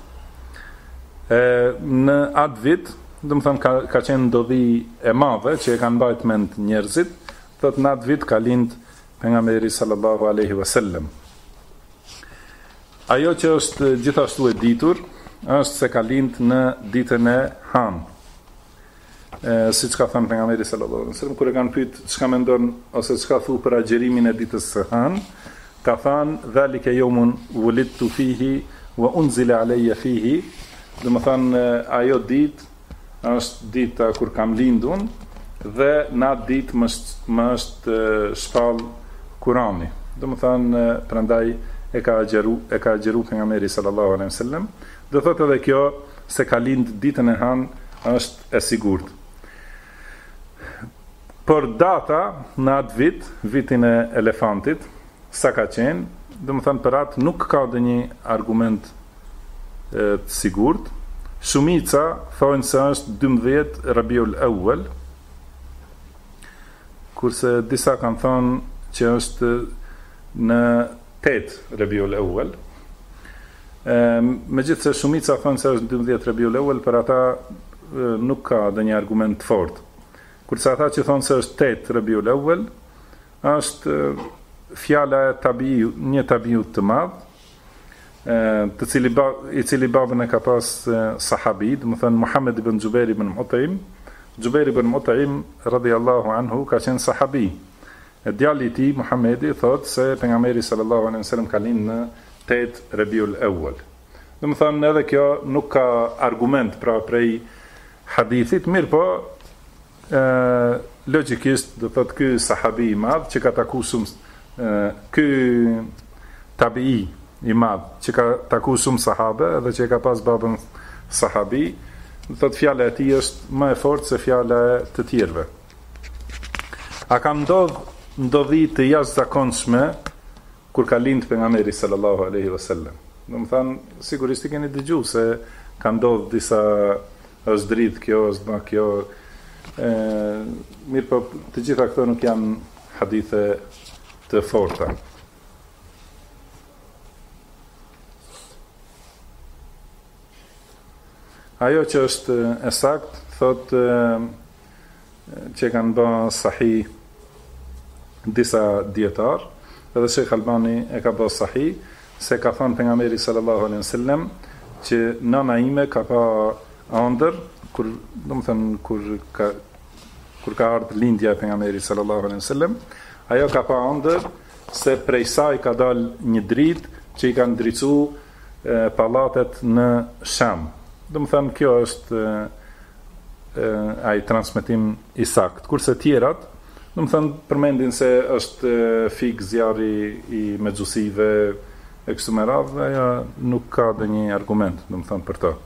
Në atë vit, do të thënë ka qenë ndodhi e madhe që e kanë mbajtur mend njerëzit, thotë në atë vit ka lind pejgamberi sallallahu alaihi wasallam. Ajo që është gjithashtu e ditur është se ka lind në ditën e Han. Siç ka thënë pejgamberi sallallahu alaihi wasallam kur e kanë pyet çka mendon ose çka thu për agjerimin e ditës së Han, ka thënë dhalika yawmun wulidtu fihi wa unzila alayya fihi. Do të thënë ajo ditë është dita kur kam lindur dhe në atë ditë më është shpall Kurani. Do të thënë prandaj e ka agjeru pejgamberi sallallahu alaihi wasallam. Do thotë edhe kjo se ka lind ditën e Han është e sigurt. Por data në atë vit, vitin e elefantit, sa ka qenë, do të thënë për atë nuk ka dhe një argument të sigurt. Shumica thonë se është 12 Rabiul Awwal, kurse disa kanë thonë që është në 8 Rabiul Awwal. Megjithse shumica thonë se është 12 Rabiul Awwal, për ata nuk ka ndonjë argument të fortë. Kurse ata që thonë se është 8 Rabiul Awwal, është fjala e një tabiu të madh, i cili babën e ka pas sahabi, do të thënë Muhammed ibn Jubair ibn Mut'im. Jubair ibn Mut'im radhiyallahu anhu ka qenë sahabi. Djali i tij Muhamedi thotë se pejgamberi sallallahu alaihi wasallam ka lindur në 8 Rabiul Awwal. Do të thënë edhe kjo nuk ka argument pra prej hadithit, mirë po logjikisht do thotë ky sahabi i madh që ka takuar shumë ky tabi'i i madh që ka takuar shumë sahabe edhe që ka pas babën sahabi, do thotë fjala e tij është më e fortë se fjala e të tjerëve. A ka ndodhi të jashtëzakonshme kur ka lind pejgamberi sallallahu alaihi wasallam? Do të thënë sigurisht i keni dëgjuar se ka ndodhur disa është dritë kjo, është ma kjo, mirë po të gjitha këto nuk janë hadithe të forta. Ajo që është e saktë, thotë që kanë bërë sahih disa dietar, edhe Sheikh Albani e ka bërë sahih, se ka thënë pejgamberi sallallahu alaihi wasallam që nëna ime ka pa ëndër kur ka ardhur lindja e pejgamberit sallallahu alaihi wasallam, ajo ka pa ëndër se prej saj ka dalë një dritë që i kanë ndriçuar pallatet në Sham. Do të thënë kjo është ai transmetim i saktë. Kurse tjerat, do të thënë përmendin se është fik zjarri i mexhusive e kështu me radhë, ajo nuk ka ndonjë argument, do të thënë për to.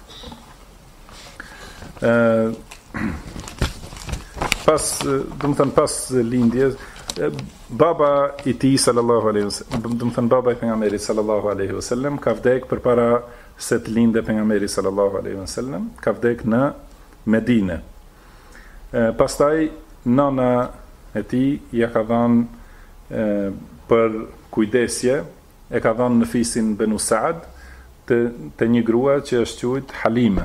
Pas lindjes, baba i tij sallallahu alaihi wasallam, do të thënë baba i pejgamberit sallallahu alaihi wasallam ka vdek përpara se të lindë pejgamberi sallallahu alaihi wasallam, ka vdek në Medinë. Pastaj nana e tij ja ka dhënë për kujdesje, e ka dhënë në fisin Banu Saad të një grua që është quajt Halime.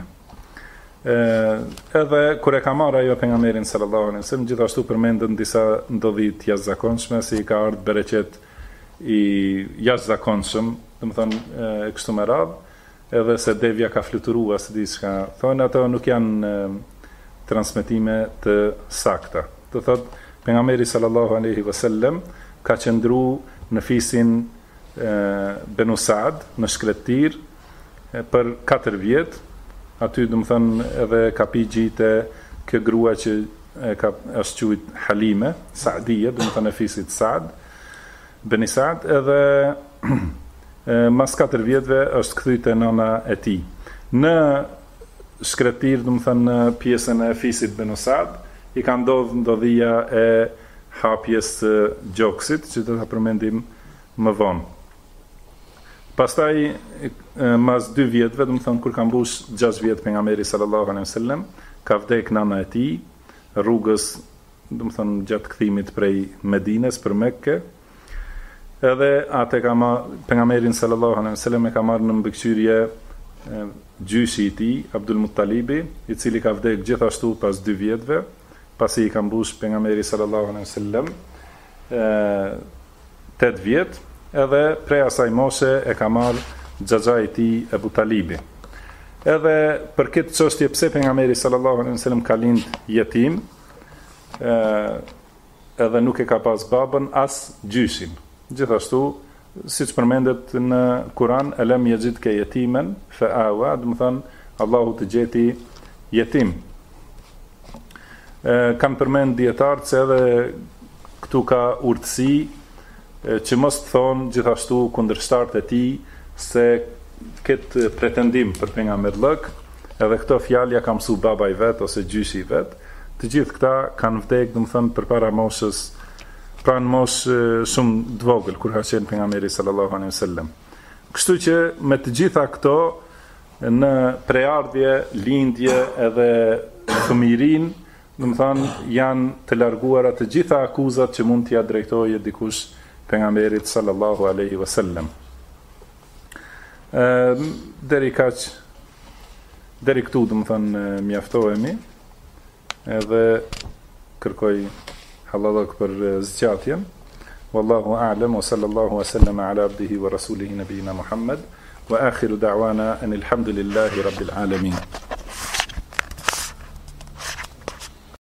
Edhe kur e ka marrë ajo pejgamberin sallallahu alaihi wasallam, gjithashtu përmendën disa ndodhi të jashtëzakonshme, si ka ardhur bereqet i jashtëzakonshëm, domethënë kështu me radhë, edhe se devja ka fluturuar se diçka. Thonë ato nuk janë transmetime të sakta. Do thotë pejgamberi sallallahu alaihi wasallam ka qëndruar në fisin Banu Saad në shkretir për 4 vjet. Aty do të thënë edhe ka pi gjite kjo grua që është quajt Halime, Saadije, do të thënë e fisit Saad, Bani Saad, edhe mas 4 vjetëve është kthyte nëna e tij. Në shkretir, do të thënë në pjesën e fisit Banu Saad, i ka ndodhur ndodhia e hapjes së gjoksit, që do ta përmendim më vonë. Pastaj mas 2 vjetëve, do të thënë kur ka mbush 6 vjet pejgamberi sallallahu alaihi wasallam, ka vdek nëna e tij rrugës, do të thënë gjatë kthimit prej Medinës për Mekke. Edhe atë ka pejgamberin sallallahu alaihi wasallam e ka marrë në mbikëqyrje gjyshi i tij, Abdul Muttalibi, i cili ka vdek gjithashtu pas 2 vjetëve, pasi i ka mbush pejgamberi sallallahu alaihi wasallam 8 vjet. Edhe prej asaj moshe e ka marrë xhaxha i tij Abu Talibi. Edhe për këtë çështje pse pejgamberi sallallahu alaihi wasallam ka lind jetim, edhe nuk e ka pas babën as gjyshin. Gjithashtu, siç përmendet në Kur'an, alam yajidka yatiman fa awa, do të thënë Allahu të gjeti jetim. Kam përmend dietarët se edhe këtu ka urtësi që mos të thonë gjithashtu kundërshtarët e tij se këtë pretendim për pejgamberllëk, edhe këto fjalë ja ka mësuar baba i vet ose gjyshi i vet. Të gjithë këta kanë vdekur, domethënë përpara moshës, pranë moshë shumë të vogël kur ka qenë pejgamberi sallallahu alaihi wasallam. Kështu që me të gjitha këto në preardhje, lindje edhe fëmirin, domethënë janë të larguara të gjitha akuzat që mund t'ia drejtojë dikush pejgamberit sallallahu alaihi wasallam. Deri këtu do të thënë mjaftohemi, edhe kërkoj halallak për zgjatjen. Wallahu a'lam wa sallallahu wa sallama ala abdihi wa rasulihi nabiyina Muhammad wa akhiru da'wana anil hamdulillahi rabbil alamin.